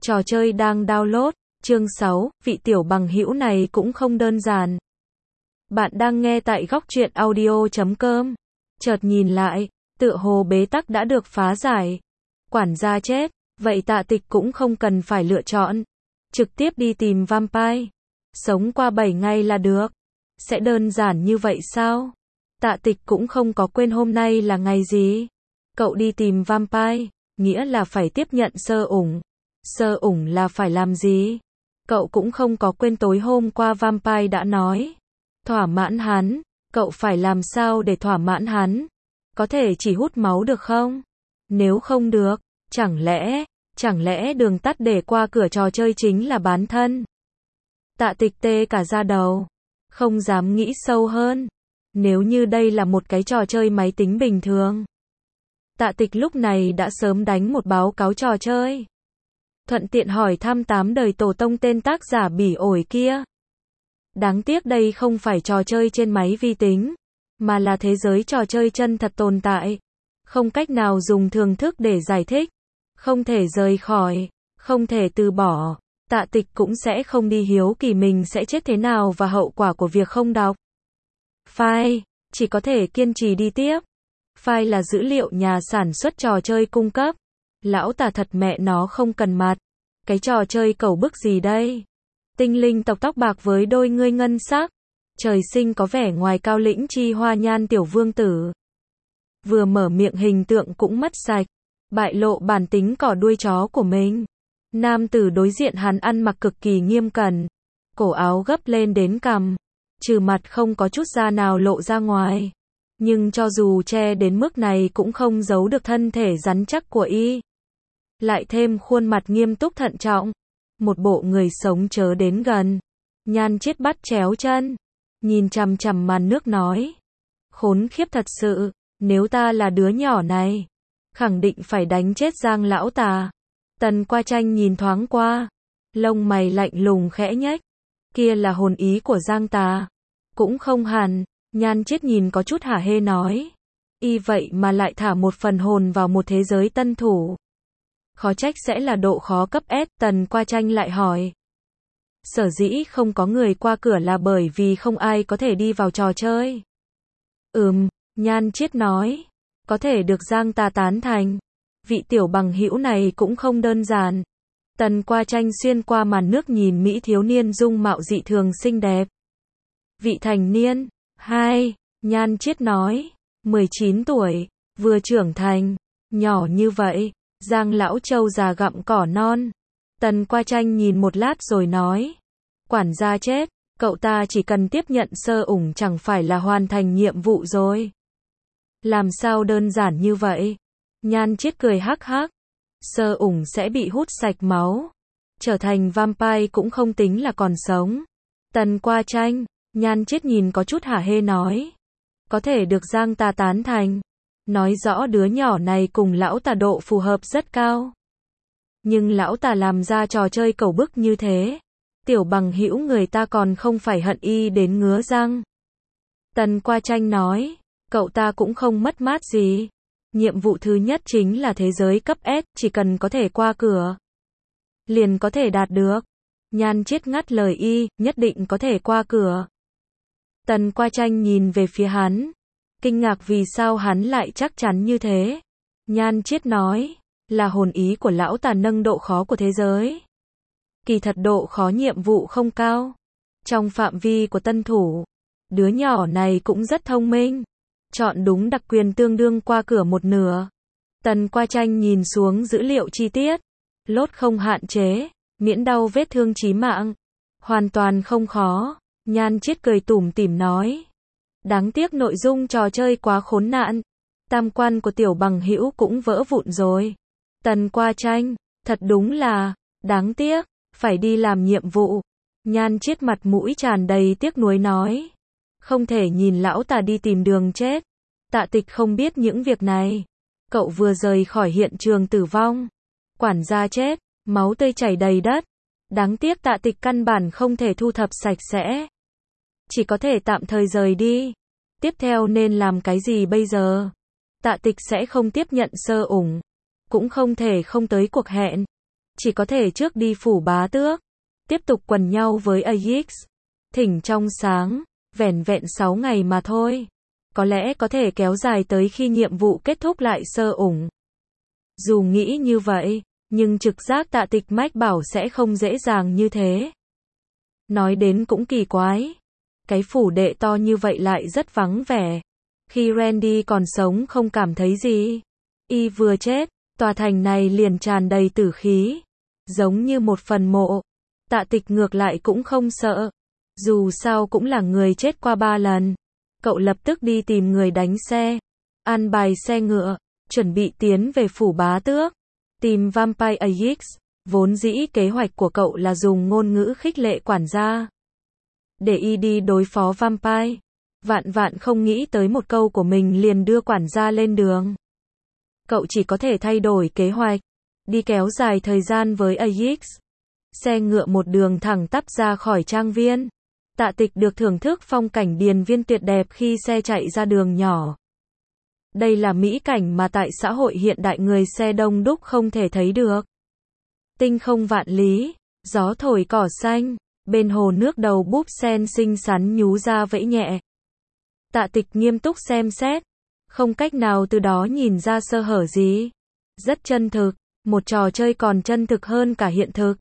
Trò chơi đang download, chương 6, vị tiểu bằng hữu này cũng không đơn giản. Bạn đang nghe tại góc truyện audio.com. Chợt nhìn lại, tựa hồ bế tắc đã được phá giải. Quản gia chết, vậy Tạ Tịch cũng không cần phải lựa chọn. Trực tiếp đi tìm vampire. Sống qua 7 ngày là được. Sẽ đơn giản như vậy sao? Tạ Tịch cũng không có quên hôm nay là ngày gì. Cậu đi tìm vampire, nghĩa là phải tiếp nhận sơ ủng. Sơ ủng là phải làm gì? Cậu cũng không có quên tối hôm qua vampire đã nói. Thỏa mãn hắn, cậu phải làm sao để thỏa mãn hắn? Có thể chỉ hút máu được không? Nếu không được, chẳng lẽ đường tắt để qua cửa trò chơi chính là bán thân? Tạ Tịch tê cả da đầu, không dám nghĩ sâu hơn. Nếu như đây là một cái trò chơi máy tính bình thường, Tạ Tịch lúc này đã sớm đánh một báo cáo trò chơi. Thuận tiện hỏi thăm 8 đời tổ tông tên tác giả bỉ ổi kia. Đáng tiếc đây không phải trò chơi trên máy vi tính, mà là thế giới trò chơi chân thật tồn tại. Không cách nào dùng thường thức để giải thích. Không thể rời khỏi, không thể từ bỏ. Tạ Tịch cũng sẽ không đi hiếu kỳ mình sẽ chết thế nào và hậu quả của việc không đọc file, chỉ có thể kiên trì đi tiếp. File là dữ liệu nhà sản xuất trò chơi cung cấp. Lão Tà thật mẹ nó không cần mặt. Cái trò chơi cẩu bức gì đây? Tinh linh tộc tóc bạc với đôi ngươi ngân sắc. Trời sinh có vẻ ngoài cao lĩnh chi hoa nhan tiểu vương tử. Vừa mở miệng hình tượng cũng mất sạch. Bại lộ bản tính cỏ đuôi chó của mình. Nam tử đối diện hắn ăn mặc cực kỳ nghiêm cẩn. Cổ áo gấp lên đến cằm. Trừ mặt không có chút da nào lộ ra ngoài. Nhưng cho dù che đến mức này cũng không giấu được thân thể rắn chắc của y. Lại thêm khuôn mặt nghiêm túc thận trọng. Một bộ người sống chớ đến gần. Nhan chết bắt chéo chân. Nhìn chằm chằm màn nước nói. Khốn khiếp thật sự, nếu ta là đứa nhỏ này, khẳng định phải đánh chết Giang lão Tà. Tần Qua Tranh nhìn thoáng qua. Lông mày lạnh lùng khẽ nhếch. Kia là hồn ý của Giang Tà. Cũng không hẳn. Nhan chết nhìn có chút hả hê nói. Y vậy mà lại thả một phần hồn vào một thế giới tân thủ. Khó trách sẽ là độ khó cấp S. Tần Qua Tranh lại hỏi. Sở dĩ không có người qua cửa là bởi vì không ai có thể đi vào trò chơi. Nhan chết nói. Có thể được Giang Tà tán thành. Vị tiểu bằng hữu này cũng không đơn giản. Tần Qua Tranh xuyên qua màn nước nhìn mỹ thiếu niên dung mạo dị thường xinh đẹp. Vị thành niên. 2. Nhan chết nói. 19 tuổi. Vừa trưởng thành. Nhỏ như vậy. Giang lão trâu già gặm cỏ non. Tần Qua Tranh nhìn một lát rồi nói. Quản gia chết. Cậu ta chỉ cần tiếp nhận sơ ủng chẳng phải là hoàn thành nhiệm vụ rồi. Làm sao đơn giản như vậy? Nhan chết cười hắc hắc. Sơ ủng sẽ bị hút sạch máu. Trở thành vampire cũng không tính là còn sống. Tần Qua Tranh. Nhan chết nhìn có chút hả hê nói. Có thể được Giang Tà tán thành. Nói rõ đứa nhỏ này cùng lão Tà độ phù hợp rất cao. Nhưng lão Tà làm ra trò chơi cẩu bức như thế. Tiểu bằng hữu người ta còn không phải hận y đến ngứa răng. Tần Qua Tranh nói. Cậu ta cũng không mất mát gì. Nhiệm vụ thứ nhất chính là thế giới cấp S. Chỉ cần có thể qua cửa, liền có thể đạt được. Nhan chết ngắt lời y. Nhất định có thể qua cửa. Tần Qua Tranh nhìn về phía hắn. Kinh ngạc vì sao hắn lại chắc chắn như thế. Nhan chết nói. Là hồn ý của lão Tà nâng độ khó của thế giới. Kỳ thật độ khó nhiệm vụ không cao. Trong phạm vi của tân thủ, đứa nhỏ này cũng rất thông minh. Chọn đúng đặc quyền tương đương qua cửa một nửa. Tần Qua Tranh nhìn xuống dữ liệu chi tiết. Lốt không hạn chế. Miễn đau vết thương chí mạng. Hoàn toàn không khó. Nhan chết cười tủm tỉm nói. Đáng tiếc nội dung trò chơi quá khốn nạn. Tam quan của tiểu bằng hữu cũng vỡ vụn rồi. Tần Qua Tranh. Thật đúng là. Đáng tiếc. Phải đi làm nhiệm vụ. Nhan chết mặt mũi tràn đầy tiếc nuối nói. Không thể nhìn lão Tà đi tìm đường chết. Tạ Tịch không biết những việc này. Cậu vừa rời khỏi hiện trường tử vong. Quản gia chết. Máu tươi chảy đầy đất. Đáng tiếc Tạ Tịch căn bản không thể thu thập sạch sẽ. Chỉ có thể tạm thời rời đi. Tiếp theo nên làm cái gì bây giờ? Tạ Tịch sẽ không tiếp nhận sơ ủng. Cũng không thể không tới cuộc hẹn. chỉ có thể trước đi phủ bá tước, tiếp tục quần nhau với Ajax. Thỉnh trong sáng, vẻn vẹn 6 ngày mà thôi. Có lẽ có thể kéo dài tới khi nhiệm vụ kết thúc lại sơ ủng. Dù nghĩ như vậy, nhưng trực giác Tạ Tịch mách bảo sẽ không dễ dàng như thế. Nói đến cũng kỳ quái. Cái phủ đệ to như vậy lại rất vắng vẻ. Khi Randy còn sống không cảm thấy gì. Y vừa chết, tòa thành này liền tràn đầy tử khí. Giống như một phần mộ. Tạ Tịch ngược lại cũng không sợ. Dù sao cũng là người chết qua 3 lần. Cậu lập tức đi tìm người đánh xe. An bài xe ngựa. Chuẩn bị tiến về phủ bá tước. Tìm Vampire Ajax. Vốn dĩ kế hoạch của cậu là dùng ngôn ngữ khích lệ quản gia. Để y đi đối phó Vampire. Vạn vạn không nghĩ tới một câu của mình liền đưa quản gia lên đường. Cậu chỉ có thể thay đổi kế hoạch. Đi kéo dài thời gian với Ajax. Xe ngựa một đường thẳng tắp ra khỏi trang viên. Tạ Tịch được thưởng thức phong cảnh điền viên tuyệt đẹp khi xe chạy ra đường nhỏ. Đây là mỹ cảnh mà tại xã hội hiện đại người xe đông đúc không thể thấy được. Tinh không vạn lý, gió thổi cỏ xanh, bên hồ nước đầu búp sen xinh xắn nhú ra vẫy nhẹ. Tạ Tịch nghiêm túc xem xét, không cách nào từ đó nhìn ra sơ hở gì. Rất chân thực, một trò chơi còn chân thực hơn cả hiện thực.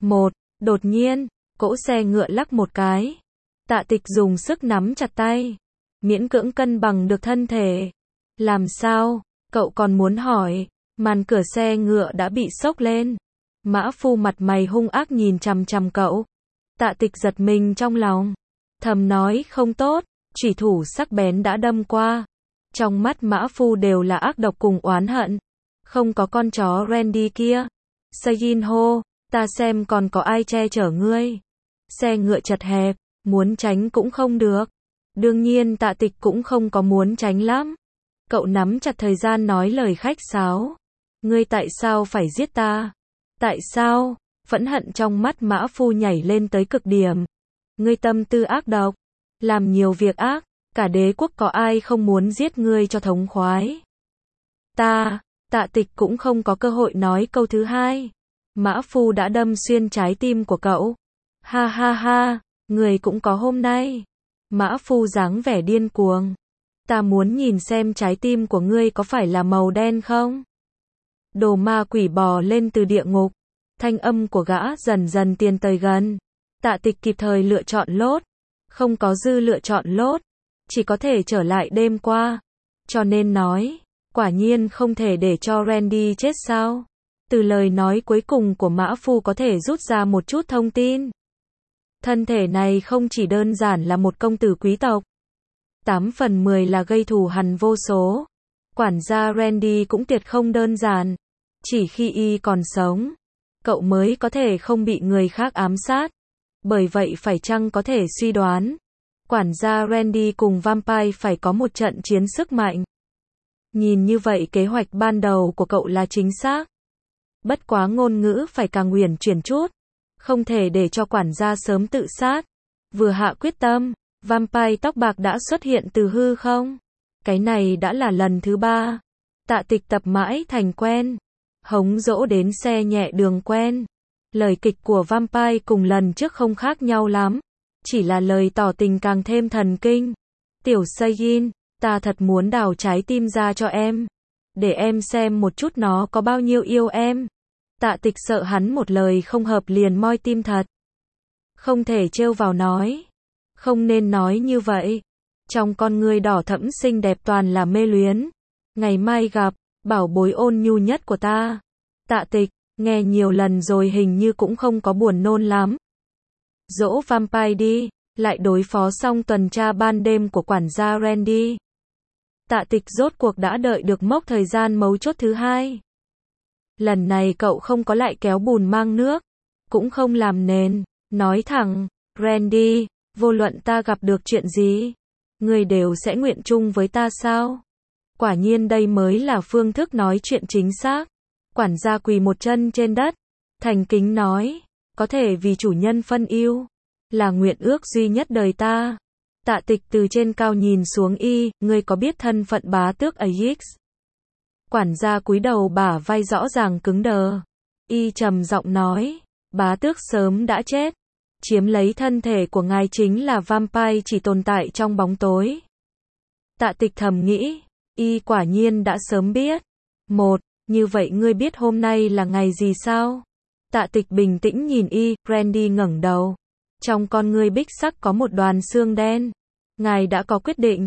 Đột nhiên, cỗ xe ngựa lắc một cái. Tạ Tịch dùng sức nắm chặt tay, miễn cưỡng cân bằng được thân thể. Làm sao? Cậu còn muốn hỏi, màn cửa xe ngựa đã bị xốc lên. Mã Phu mặt mày hung ác nhìn chằm chằm cậu. Tạ Tịch giật mình trong lòng, thầm nói không tốt, chủy thủ sắc bén đã đâm qua. Trong mắt Mã Phu đều là ác độc cùng oán hận. Không có con chó Randy kia. Sejin hô, ta xem còn có ai che chở ngươi. Xe ngựa chật hẹp, muốn tránh cũng không được. Đương nhiên Tạ Tịch cũng không có muốn tránh lắm. Cậu nắm chặt thời gian nói lời khách sáo. Ngươi tại sao phải giết ta? Tại sao? Phẫn hận trong mắt Mã Phu nhảy lên tới cực điểm. Ngươi tâm tư ác độc, làm nhiều việc ác, cả đế quốc có ai không muốn giết ngươi cho thống khoái. Tạ Tịch cũng không có cơ hội nói câu thứ hai. Mã Phu đã đâm xuyên trái tim của cậu. Ha ha ha, người cũng có hôm nay. Mã Phu dáng vẻ điên cuồng. Ta muốn nhìn xem trái tim của ngươi có phải là màu đen không? Đồ ma quỷ bò lên từ địa ngục. Thanh âm của gã dần dần tiến tới gần. Tạ Tịch kịp thời lựa chọn lốt. Không có dư lựa chọn lốt. Chỉ có thể trở lại đêm qua. Cho nên nói, quả nhiên không thể để cho Randy chết sao? Từ lời nói cuối cùng của Mã Phu có thể rút ra một chút thông tin. Thân thể này không chỉ đơn giản là một công tử quý tộc. 8 phần 10 là gây thù hằn vô số. Quản gia Randy cũng tuyệt không đơn giản. Chỉ khi y còn sống, cậu mới có thể không bị người khác ám sát. Bởi vậy phải chăng có thể suy đoán, quản gia Randy cùng Vampire phải có một trận chiến sức mạnh. Nhìn như vậy kế hoạch ban đầu của cậu là chính xác. Bất quá ngôn ngữ phải càng uyển chuyển chút. Không thể để cho quản gia sớm tự sát. Vừa hạ quyết tâm, Vampire tóc bạc đã xuất hiện từ hư không. Cái này đã là lần thứ 3. Tạ Tịch tập mãi thành quen. Hống dỗ đến xe nhẹ đường quen. Lời kịch của Vampire cùng lần trước không khác nhau lắm. Chỉ là lời tỏ tình càng thêm thần kinh. Tiểu Sejin, ta thật muốn đào trái tim ra cho em. Để em xem một chút nó có bao nhiêu yêu em. Tạ Tịch sợ hắn một lời không hợp liền moi tim thật. Không thể trêu vào nói. Không nên nói như vậy. Trong con ngươi đỏ thẫm xinh đẹp toàn là mê luyến. Ngày mai gặp, bảo bối ôn nhu nhất của ta. Tạ Tịch, nghe nhiều lần rồi hình như cũng không có buồn nôn lắm. Dỗ Vampire đi, lại đối phó xong tuần tra ban đêm của quản gia Randy. Tạ Tịch rốt cuộc đã đợi được mốc thời gian mấu chốt thứ 2. Lần này cậu không có lại kéo bùn mang nước, cũng không làm nền, nói thẳng, Randy, vô luận ta gặp được chuyện gì, ngươi đều sẽ nguyện chung với ta sao? Quả nhiên đây mới là phương thức nói chuyện chính xác. Quản gia quỳ một chân trên đất, thành kính nói, có thể vì chủ nhân phân yêu, là nguyện ước duy nhất đời ta. Tạ Tịch từ trên cao nhìn xuống y, ngươi có biết thân phận bá tước Ajax? Quản gia cúi đầu bả vai rõ ràng cứng đờ. Y trầm giọng nói, bá tước sớm đã chết. Chiếm lấy thân thể của ngài chính là vampire chỉ tồn tại trong bóng tối. Tạ Tịch thầm nghĩ, Y quả nhiên đã sớm biết. Như vậy ngươi biết hôm nay là ngày gì sao? Tạ Tịch bình tĩnh nhìn Y, Randy ngẩng đầu. Trong con ngươi bích sắc có một đoàn xương đen. Ngài đã có quyết định.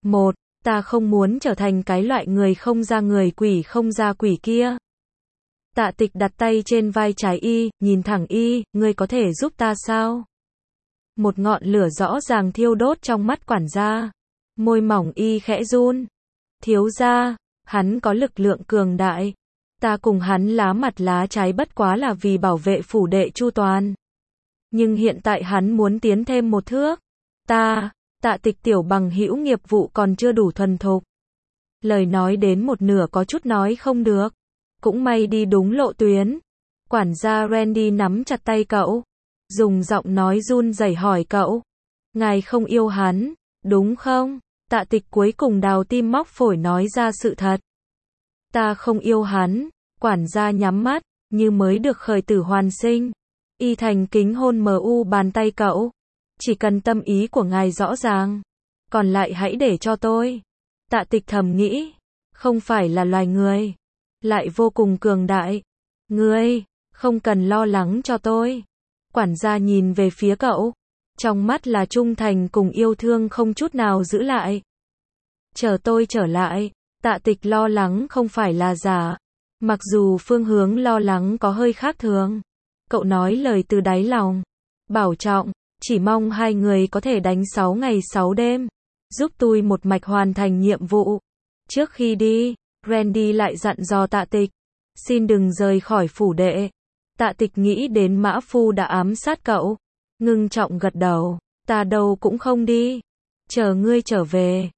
Ta không muốn trở thành cái loại người không ra người quỷ không ra quỷ kia. Tạ Tịch đặt tay trên vai trái Y, nhìn thẳng Y, ngươi có thể giúp ta sao? Một ngọn lửa rõ ràng thiêu đốt trong mắt quản gia. Môi mỏng Y khẽ run. Thiếu gia, hắn có lực lượng cường đại. Ta cùng hắn lá mặt lá trái bất quá là vì bảo vệ phủ đệ chu toàn. Nhưng hiện tại hắn muốn tiến thêm một thước. Tạ Tịch tiểu bằng hữu nghiệp vụ còn chưa đủ thuần thục. Lời nói đến một nửa có chút nói không được. Cũng may đi đúng lộ tuyến. Quản gia Randy nắm chặt tay cậu. Dùng giọng nói run rẩy hỏi cậu. Ngài không yêu hắn, đúng không? Tạ Tịch cuối cùng đào tim móc phổi nói ra sự thật. Ta không yêu hắn. Quản gia nhắm mắt, như mới được khởi tử hoàn sinh. Y thành kính hôn bàn tay cậu. Chỉ cần tâm ý của ngài rõ ràng. Còn lại hãy để cho tôi. Tạ Tịch thầm nghĩ. Không phải là loài người. Lại vô cùng cường đại. Ngươi, không cần lo lắng cho tôi. Quản gia nhìn về phía cậu. Trong mắt là trung thành cùng yêu thương không chút nào giữ lại. Chờ tôi trở lại. Tạ Tịch lo lắng không phải là giả. Mặc dù phương hướng lo lắng có hơi khác thường. Cậu nói lời từ đáy lòng. Bảo trọng, chỉ mong hai người có thể đánh 6 ngày 6 đêm. Giúp tôi một mạch hoàn thành nhiệm vụ. Trước khi đi, Randy lại dặn dò Tạ Tịch. Xin đừng rời khỏi phủ đệ. Tạ Tịch nghĩ đến mã phu đã ám sát cậu. Ngưng trọng gật đầu. Ta đâu cũng không đi. Chờ ngươi trở về.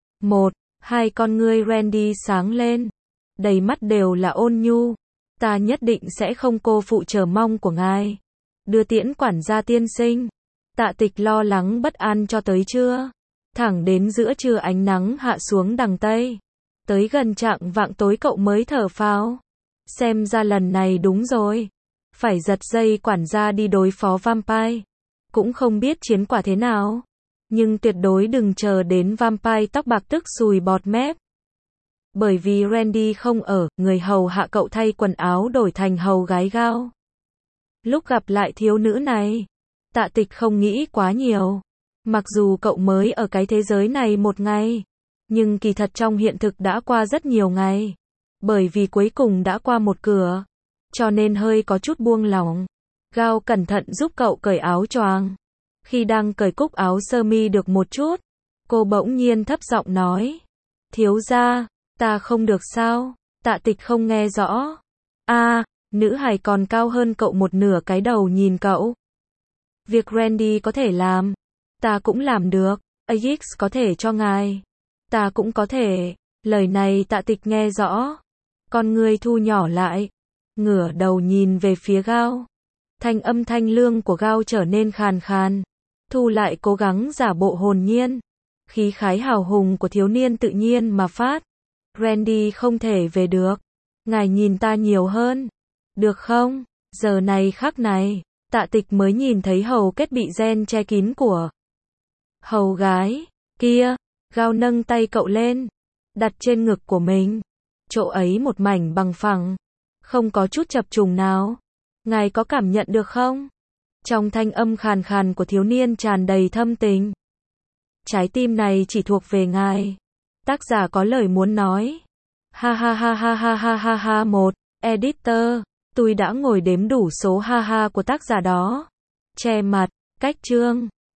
Hai con ngươi Randy sáng lên. Đầy mắt đều là ôn nhu. Ta nhất định sẽ không cô phụ chờ mong của ngài. Đưa tiễn quản gia tiên sinh. Tạ Tịch lo lắng bất an cho tới trưa. Thẳng đến giữa trưa ánh nắng hạ xuống đằng Tây. Tới gần chạng vạng tối cậu mới thở phào. Xem ra lần này đúng rồi. Phải giật dây quản gia đi đối phó vampire. Cũng không biết chiến quả thế nào. Nhưng tuyệt đối đừng chờ đến vampire tóc bạc tức sùi bọt mép. Bởi vì Randy không ở, người hầu hạ cậu thay quần áo đổi thành hầu gái gao. Lúc gặp lại thiếu nữ này, Tạ Tịch không nghĩ quá nhiều. Mặc dù cậu mới ở cái thế giới này một ngày, nhưng kỳ thật trong hiện thực đã qua rất nhiều ngày. Bởi vì cuối cùng đã qua một cửa, cho nên hơi có chút buông lỏng. Gao cẩn thận giúp cậu cởi áo choàng. Khi đang cởi cúc áo sơ mi được một chút, cô bỗng nhiên thấp giọng nói. Thiếu gia, ta không được sao? Tạ Tịch không nghe rõ. Nữ hài còn cao hơn cậu một nửa cái đầu nhìn cậu. Việc Randy có thể làm, ta cũng làm được. Ajax có thể cho ngài, ta cũng có thể. Lời này Tạ Tịch nghe rõ. Con ngươi thu nhỏ lại, ngửa đầu nhìn về phía Gao. Thanh âm thanh lương của Gao trở nên khàn khàn. Thu lại cố gắng giả bộ hồn nhiên. Khí khái hào hùng của thiếu niên tự nhiên mà phát. Randy không thể về được. Ngài nhìn ta nhiều hơn. Được không? Giờ này khắc này, Tạ Tịch mới nhìn thấy hầu kết bị gen che kín của hầu gái. Kia, Gao nâng tay cậu lên. Đặt trên ngực của mình. Chỗ ấy một mảnh bằng phẳng. Không có chút chập trùng nào. Ngài có cảm nhận được không? Trong thanh âm khàn khàn của thiếu niên tràn đầy thâm tình. Trái tim này chỉ thuộc về ngài. Tác giả có lời muốn nói. Ha ha ha ha ha ha ha ha. Editor, tôi đã ngồi đếm đủ số ha ha của tác giả đó. Che mặt, cách chương.